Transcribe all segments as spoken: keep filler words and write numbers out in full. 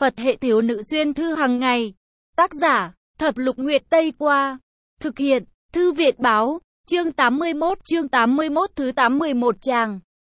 Phật hệ thiếu nữ xuyên thư hàng ngày. Tác giả, Thập Lục Nguyệt Tây Qua. Thực hiện, Thư Viện Báo. Chương tám mươi mốt, chương tám mươi mốt thứ tám mươi mốt tràng.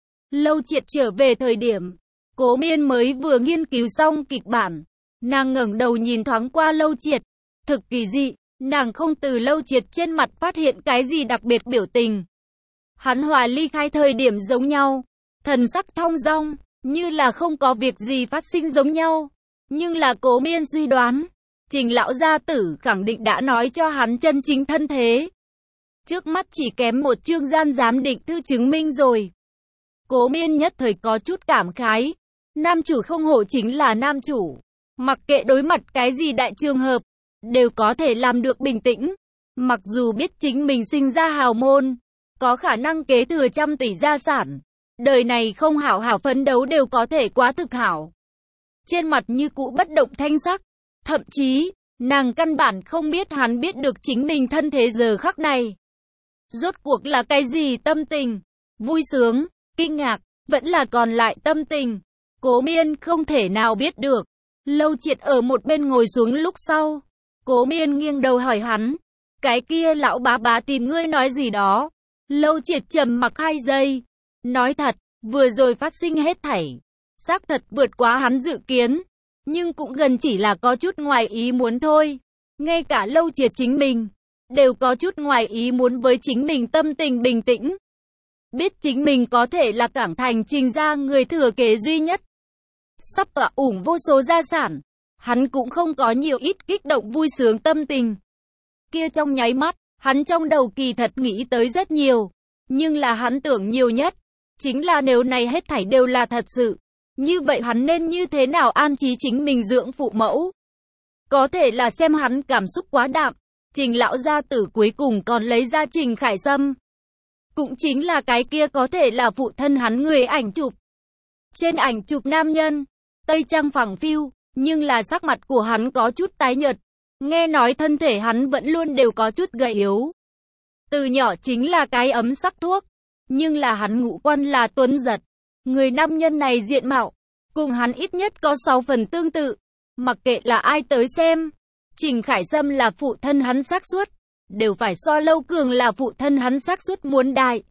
Lâu Triệt trở về thời điểm, Cố Miên mới vừa nghiên cứu xong kịch bản. Nàng ngẩng đầu nhìn thoáng qua Lâu Triệt. Thực kỳ dị, nàng không từ Lâu Triệt trên mặt phát hiện cái gì đặc biệt biểu tình. Hắn hòa ly khai thời điểm giống nhau, thần sắc thong dong, như là không có việc gì phát sinh giống nhau. Nhưng là Cố Miên suy đoán, Trình lão gia tử khẳng định đã nói cho hắn chân chính thân thế. Trước mắt chỉ kém một chương gian giám định thư chứng minh rồi. Cố Miên nhất thời có chút cảm khái. Nam chủ không hổ chính là nam chủ. Mặc kệ đối mặt cái gì đại trường hợp, đều có thể làm được bình tĩnh. Mặc dù biết chính mình sinh ra hào môn, có khả năng kế thừa trăm tỷ gia sản, đời này không hảo hảo phấn đấu đều có thể quá thực hảo. Trên mặt như cũ bất động thanh sắc. Thậm chí, nàng căn bản không biết hắn biết được chính mình thân thế giờ khắc này. Rốt cuộc là cái gì tâm tình? Vui sướng, kinh ngạc, vẫn là còn lại tâm tình. Cố Miên không thể nào biết được. Lâu Triệt ở một bên ngồi xuống lúc sau. Cố Miên nghiêng đầu hỏi hắn. Cái kia lão bá bá tìm ngươi nói gì đó? Lâu Triệt trầm mặc hai giây. Nói thật, vừa rồi phát sinh hết thảy. Xác thật vượt quá hắn dự kiến. Nhưng cũng gần chỉ là có chút ngoài ý muốn thôi. Ngay cả Lâu Triệt chính mình đều có chút ngoài ý muốn với chính mình tâm tình bình tĩnh. Biết chính mình có thể là Cảng Thành Trình gia người thừa kế duy nhất. Sắp tọa ủng vô số gia sản. Hắn cũng không có nhiều ít kích động vui sướng tâm tình. Kia trong nháy mắt, hắn trong đầu kỳ thật nghĩ tới rất nhiều. Nhưng là hắn tưởng nhiều nhất. Chính là nếu này hết thảy đều là thật sự. Như vậy hắn nên như thế nào an trí chính mình dưỡng phụ mẫu? Có thể là xem hắn cảm xúc quá đạm. Trình lão gia tử cuối cùng còn lấy ra Trình Khải Sâm. Cũng chính là cái kia có thể là phụ thân hắn người ảnh chụp. Trên ảnh chụp nam nhân, tây trang phẳng phiu, nhưng là sắc mặt của hắn có chút tái nhợt. Nghe nói thân thể hắn vẫn luôn đều có chút gầy yếu. Từ nhỏ chính là cái ấm sắc thuốc. Nhưng là hắn ngũ quan là tuấn giật. Người nam nhân này diện mạo, cùng hắn ít nhất có sáu phần tương tự. Mặc kệ là ai tới xem, Trình Khải Sâm là phụ thân hắn xác suất, đều phải so Lâu Cường là phụ thân hắn xác suất muốn đại.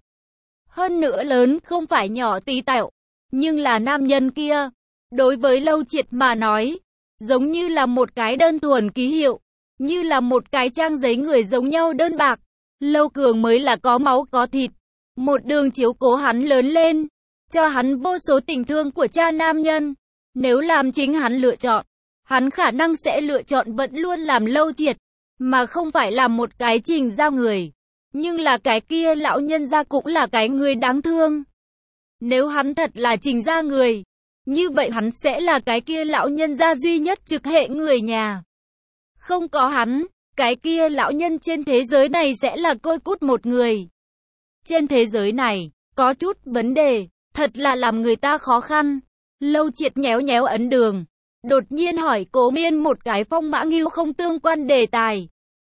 Hơn nữa lớn không phải nhỏ tí tẹo, nhưng là nam nhân kia, đối với Lâu Triệt mà nói, giống như là một cái đơn thuần ký hiệu, như là một cái trang giấy người giống nhau đơn bạc. Lâu Cường mới là có máu có thịt, một đường chiếu cố hắn lớn lên, cho hắn vô số tình thương của cha nam nhân. Nếu làm chính hắn lựa chọn, hắn khả năng sẽ lựa chọn vẫn luôn làm Lâu Triệt, mà không phải làm một cái Trình gia người. Nhưng là cái kia lão nhân gia cũng là cái người đáng thương. Nếu hắn thật là Trình gia người, như vậy hắn sẽ là cái kia lão nhân gia duy nhất trực hệ người nhà. Không có hắn, cái kia lão nhân trên thế giới này sẽ là côi cút một người. Trên thế giới này, có chút vấn đề, thật là làm người ta khó khăn. Lâu Triệt nhéo nhéo ấn đường, đột nhiên hỏi Cố Miên một cái phong mã nghiêu không tương quan đề tài.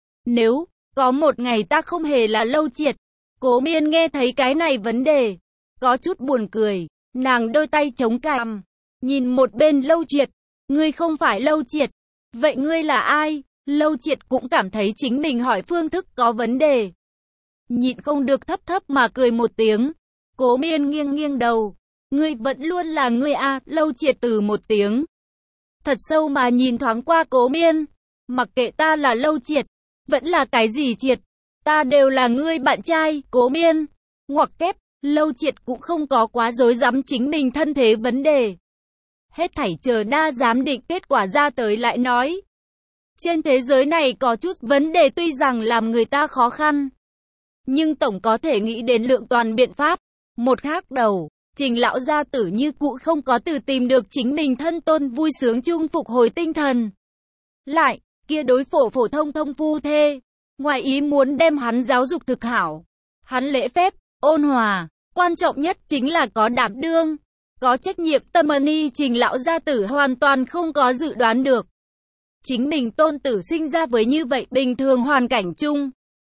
Nếu có một ngày ta không hề là Lâu Triệt. Cố Miên nghe thấy cái này vấn đề, có chút buồn cười. Nàng đôi tay chống cằm, nhìn một bên Lâu Triệt. Ngươi không phải Lâu Triệt, vậy ngươi là ai? Lâu Triệt cũng cảm thấy chính mình hỏi phương thức có vấn đề, nhịn không được thấp thấp mà cười một tiếng. Cố Miên nghiêng nghiêng đầu. Ngươi vẫn luôn là ngươi à? Lâu Triệt từ một tiếng, thật sâu mà nhìn thoáng qua Cố Miên. Mặc kệ ta là Lâu Triệt, vẫn là cái gì Triệt, ta đều là ngươi bạn trai. Cố Miên ngoặc kép. Lâu Triệt cũng không có quá rối rắm chính mình thân thế vấn đề. Hết thảy chờ đa giám định kết quả ra tới lại nói. Trên thế giới này có chút vấn đề tuy rằng làm người ta khó khăn, nhưng tổng có thể nghĩ đến lượng toàn biện pháp. Một khác đầu, Trình lão gia tử như cũ không có từ tìm được chính mình thân tôn vui sướng chung phục hồi tinh thần. Lại, kia đối phổ phổ thông thông phu thê, ngoài ý muốn đem hắn giáo dục thực hảo. Hắn lễ phép, ôn hòa, quan trọng nhất chính là có đảm đương, có trách nhiệm tâm ân. Trình lão gia tử hoàn toàn không có dự đoán được chính mình tôn tử sinh ra với như vậy bình thường hoàn cảnh chung,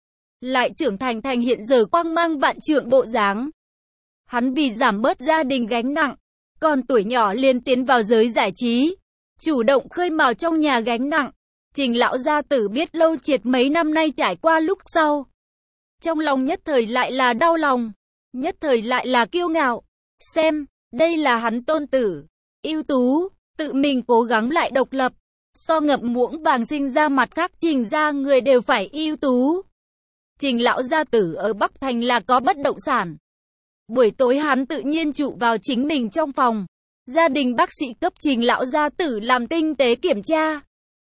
lại trưởng thành thành hiện giờ quang mang vạn trượng bộ dáng. Hắn vì giảm bớt gia đình gánh nặng, còn tuổi nhỏ liền tiến vào giới giải trí, chủ động khơi mào trong nhà gánh nặng. Trình lão gia tử biết Lâu Triệt mấy năm nay trải qua lúc sau. Trong lòng nhất thời lại là đau lòng, nhất thời lại là kiêu ngạo. Xem, đây là hắn tôn tử, ưu tú, tự mình cố gắng lại độc lập. So ngậm muỗng vàng sinh ra mặt khác Trình gia người đều phải ưu tú. Trình lão gia tử ở Bắc Thành là có bất động sản. Buổi tối hắn tự nhiên trụ vào chính mình trong phòng. Gia đình bác sĩ cấp Trình lão gia tử làm tinh tế kiểm tra.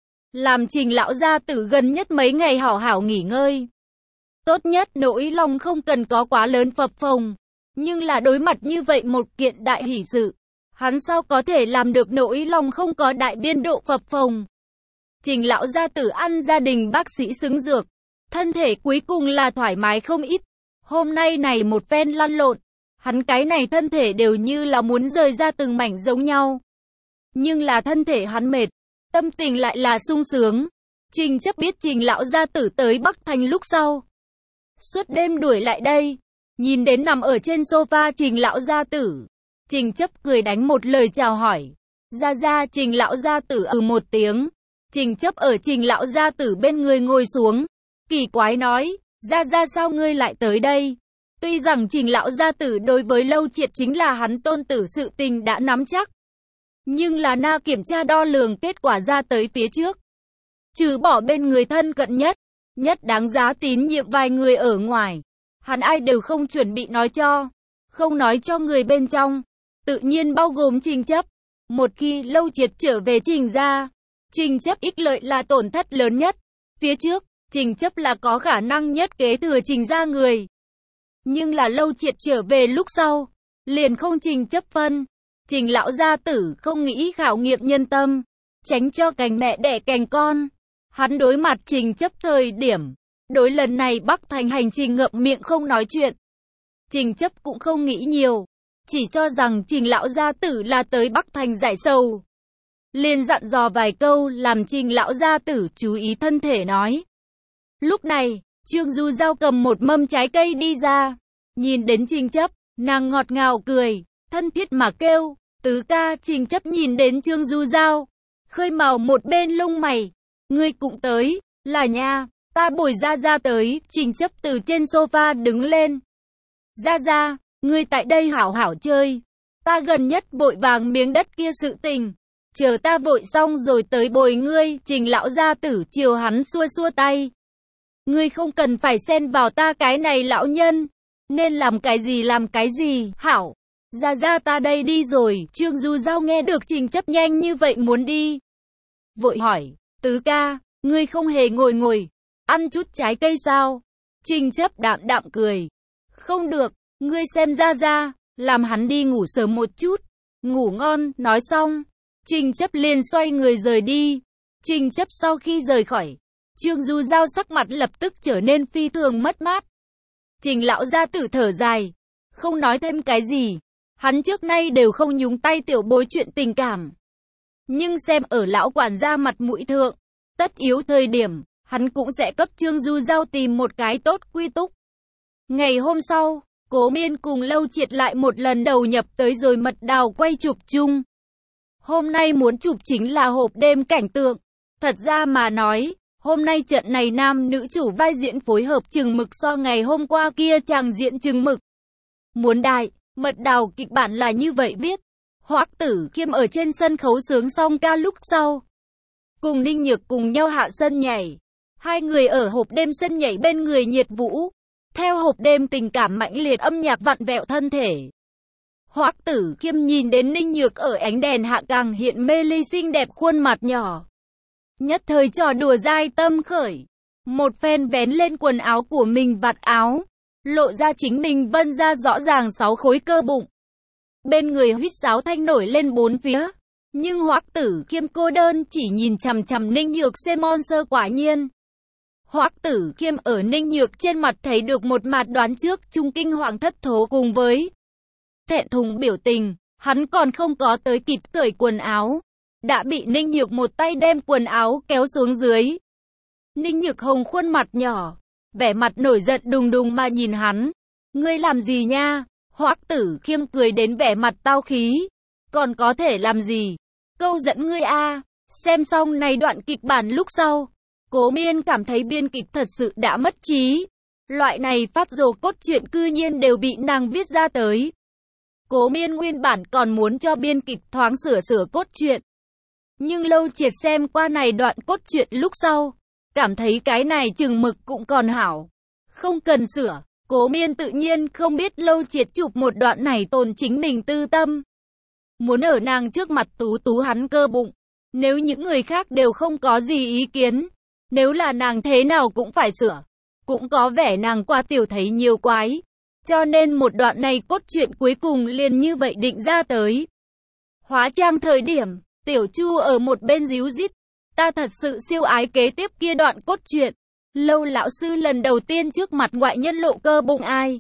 Làm Trình lão gia tử gần nhất mấy ngày hảo hảo nghỉ ngơi. Tốt nhất nỗi lòng không cần có quá lớn phập phồng. Nhưng là đối mặt như vậy một kiện đại hỷ sự. Hắn sao có thể làm được nỗi lòng không có đại biên độ phập phồng. Trình lão gia tử ăn gia đình bác sĩ xứng dược. Thân thể cuối cùng là thoải mái không ít. Hôm nay này một phen lăn lộn. Hắn cái này thân thể đều như là muốn rời ra từng mảnh giống nhau. Nhưng là thân thể hắn mệt. Tâm tình lại là sung sướng. Trình Chấp biết Trình lão gia tử tới Bắc Thành lúc sau. Suốt đêm đuổi lại đây. Nhìn đến nằm ở trên sofa Trình lão gia tử. Trình Chấp cười đánh một lời chào hỏi. Ra ra Trình lão gia tử ừ một tiếng. Trình Chấp ở Trình lão gia tử bên người ngồi xuống. Kỳ quái nói, ra ra sao ngươi lại tới đây? Tuy rằng Trình lão gia tử đối với Lâu Triệt chính là hắn tôn tử sự tình đã nắm chắc. Nhưng là na kiểm tra đo lường kết quả ra tới phía trước. Trừ bỏ bên người thân cận nhất, nhất đáng giá tín nhiệm vài người ở ngoài. Hắn ai đều không chuẩn bị nói cho. Không nói cho người bên trong. Tự nhiên bao gồm Trình Chấp. Một khi Lâu Triệt trở về Trình gia, Trình Chấp ích lợi là tổn thất lớn nhất. Phía trước, Trình Chấp là có khả năng nhất kế thừa Trình gia người. Nhưng là Lâu Triệt trở về lúc sau, liền không Trình Chấp phân. Trình lão gia tử không nghĩ khảo nghiệm nhân tâm, tránh cho cành mẹ đẻ cành con. Hắn đối mặt Trình Chấp thời điểm, đối lần này Bắc Thành hành trình ngậm miệng không nói chuyện. Trình Chấp cũng không nghĩ nhiều, chỉ cho rằng Trình lão gia tử là tới Bắc Thành giải sầu. Liền dặn dò vài câu làm Trình lão gia tử chú ý thân thể nói. Lúc này, Trương Du Giao cầm một mâm trái cây đi ra, nhìn đến Trình Chấp, nàng ngọt ngào cười, thân thiết mà kêu, tứ ca. Trình Chấp nhìn đến Trương Du Giao, khơi mào một bên lông mày, ngươi cũng tới, là nha, ta bồi ra ra tới. Trình Chấp từ trên sofa đứng lên. Ra ra, ngươi tại đây hảo hảo chơi, ta gần nhất vội vàng miếng đất kia sự tình, chờ ta vội xong rồi tới bồi ngươi. Trình lão gia tử chiều hắn xua xua tay. Ngươi không cần phải xen vào ta cái này lão nhân, nên làm cái gì làm cái gì. Hảo, ra ra ta đây đi rồi. Trương Du Giao nghe được Trình Chấp nhanh như vậy muốn đi, vội hỏi, tứ ca, ngươi không hề ngồi ngồi, ăn chút trái cây sao? Trình Chấp đạm đạm cười, không được, ngươi xem ra ra, làm hắn đi ngủ sớm một chút, ngủ ngon. Nói xong, Trình Chấp liền xoay người rời đi. Trình Chấp sau khi rời khỏi, Trương Du Giao sắc mặt lập tức trở nên phi thường mất mát. Trình lão gia tử thở dài, không nói thêm cái gì. Hắn trước nay đều không nhúng tay tiểu bối chuyện tình cảm. Nhưng xem ở lão quản gia mặt mũi thượng, tất yếu thời điểm, hắn cũng sẽ cấp Trương Du Giao tìm một cái tốt quy túc. Ngày hôm sau, Cố Miên cùng Lâu Triệt lại một lần đầu nhập tới rồi mật đào quay chụp chung. Hôm nay muốn chụp chính là hộp đêm cảnh tượng. Thật ra mà nói, hôm nay trận này nam nữ chủ vai diễn phối hợp chừng mực so ngày hôm qua kia chàng diễn chừng mực. Muốn đại, mật đào kịch bản là như vậy viết. Hoắc Tử Khiêm ở trên sân khấu sướng xong ca lúc sau, cùng Ninh Nhược cùng nhau hạ sân nhảy. Hai người ở hộp đêm sân nhảy bên người nhiệt vũ. Theo hộp đêm tình cảm mãnh liệt âm nhạc vặn vẹo thân thể. Hoắc Tử Khiêm nhìn đến Ninh Nhược ở ánh đèn hạ càng hiện mê ly xinh đẹp khuôn mặt nhỏ. Nhất thời trò đùa dai tâm khởi. Một phen vén lên quần áo của mình vạt áo, lộ ra chính mình vân ra rõ ràng sáu khối cơ bụng. Bên người huýt sáo thanh nổi lên bốn phía. Nhưng Hoắc Tử Khiêm cô đơn chỉ nhìn chằm chằm Ninh Nhược Semon sơ quả nhiên. Hoắc Tử Khiêm ở Ninh Nhược trên mặt thấy được một mặt đoán trước trung kinh hoàng thất thố cùng với thẹn thùng biểu tình. Hắn còn không có tới kịp cởi quần áo, đã bị Ninh Nhược một tay đem quần áo kéo xuống dưới. Ninh Nhược hồng khuôn mặt nhỏ, vẻ mặt nổi giận đùng đùng mà nhìn hắn. Ngươi làm gì nha? Hoắc Tử Khiêm cười đến vẻ mặt tao khí. Còn có thể làm gì? câu dẫn ngươi a. Xem xong này đoạn kịch bản lúc sau, Cố Miên cảm thấy biên kịch thật sự đã mất trí. Loại này phát rồ cốt truyện cư nhiên đều bị nàng viết ra tới. Cố Miên nguyên bản còn muốn cho biên kịch thoáng sửa sửa cốt truyện. Nhưng Lâu Triệt xem qua này đoạn cốt truyện lúc sau, cảm thấy cái này chừng mực cũng còn hảo. Không cần sửa, Cố Miên tự nhiên không biết Lâu Triệt chụp một đoạn này tồn chính mình tư tâm. Muốn ở nàng trước mặt tú tú hắn cơ bụng. Nếu những người khác đều không có gì ý kiến, nếu là nàng thế nào cũng phải sửa. Cũng có vẻ nàng qua tiểu thấy nhiều quái. Cho nên một đoạn này cốt truyện cuối cùng liền như vậy định ra tới. Hóa trang thời điểm, Tiểu Chu ở một bên díu dít. Ta thật sự siêu ái kế tiếp kia đoạn cốt truyện. Lâu lão sư lần đầu tiên trước mặt ngoại nhân lộ cơ bụng ai.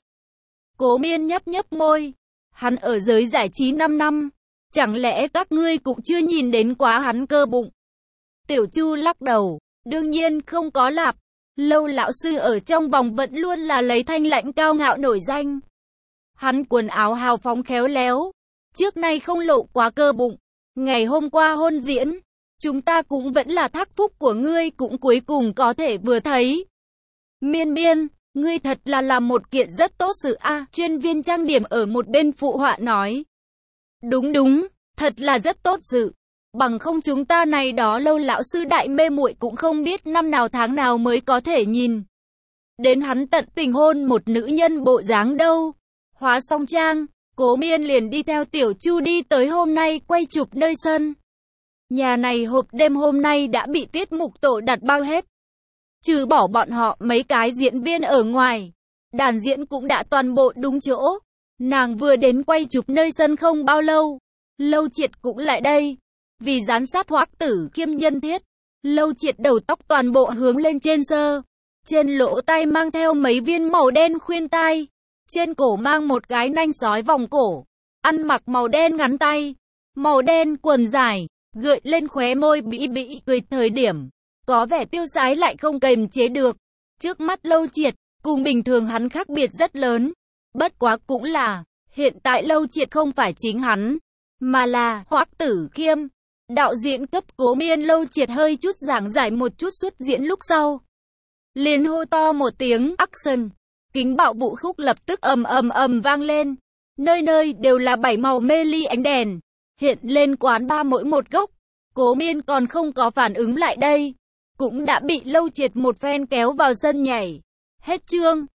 Cố Miên nhấp nhấp môi. Hắn ở giới giải trí năm năm. Chẳng lẽ các ngươi cũng chưa nhìn đến quá hắn cơ bụng? Tiểu Chu lắc đầu. Đương nhiên không có lạp. Lâu lão sư ở trong vòng vẫn luôn là lấy thanh lãnh cao ngạo nổi danh. Hắn quần áo hào phóng khéo léo. Trước nay không lộ quá cơ bụng. Ngày hôm qua hôn diễn, chúng ta cũng vẫn là thác phúc của ngươi cũng cuối cùng có thể vừa thấy. Miên Miên, ngươi thật là làm một kiện rất tốt sự a. À, chuyên viên trang điểm ở một bên phụ họa nói. Đúng đúng, thật là rất tốt sự. Bằng không chúng ta này đó Lâu lão sư đại mê muội cũng không biết năm nào tháng nào mới có thể nhìn đến hắn tận tình hôn một nữ nhân bộ dáng đâu. Hóa xong trang, Cố Miên liền đi theo Tiểu Chu đi tới hôm nay quay chụp nơi sân. Nhà này hộp đêm hôm nay đã bị tiết mục tổ đặt bao hết. Trừ bỏ bọn họ mấy cái diễn viên ở ngoài, đàn diễn cũng đã toàn bộ đúng chỗ. Nàng vừa đến quay chụp nơi sân không bao lâu, Lâu Triệt cũng lại đây. Vì giám sát Hoắc Tử Khiêm nhân thiết, Lâu Triệt đầu tóc toàn bộ hướng lên trên sơ. Trên lỗ tai mang theo mấy viên màu đen khuyên tai. Trên cổ mang một cái nanh sói vòng cổ. Ăn mặc màu đen ngắn tay. Màu đen quần dài. Gợi lên khóe môi bĩ bĩ cười thời điểm. Có vẻ tiêu sái lại không kềm chế được. Trước mắt Lâu Triệt, cùng bình thường hắn khác biệt rất lớn. Bất quá cũng là, hiện tại Lâu Triệt không phải chính hắn, mà là Hoắc Tử Khiêm. Đạo diễn cấp Cố Miên. Lâu Triệt hơi chút giảng giải một chút xuất diễn lúc sau. Liền hô to một tiếng action. Kính bạo vụ khúc lập tức ầm ầm ầm vang lên. Nơi nơi đều là bảy màu mê ly ánh đèn. Hiện lên quán ba mỗi một góc. Cố Miên còn không có phản ứng lại đây. Cũng đã bị Lâu Triệt một phen kéo vào sân nhảy. Hết chương.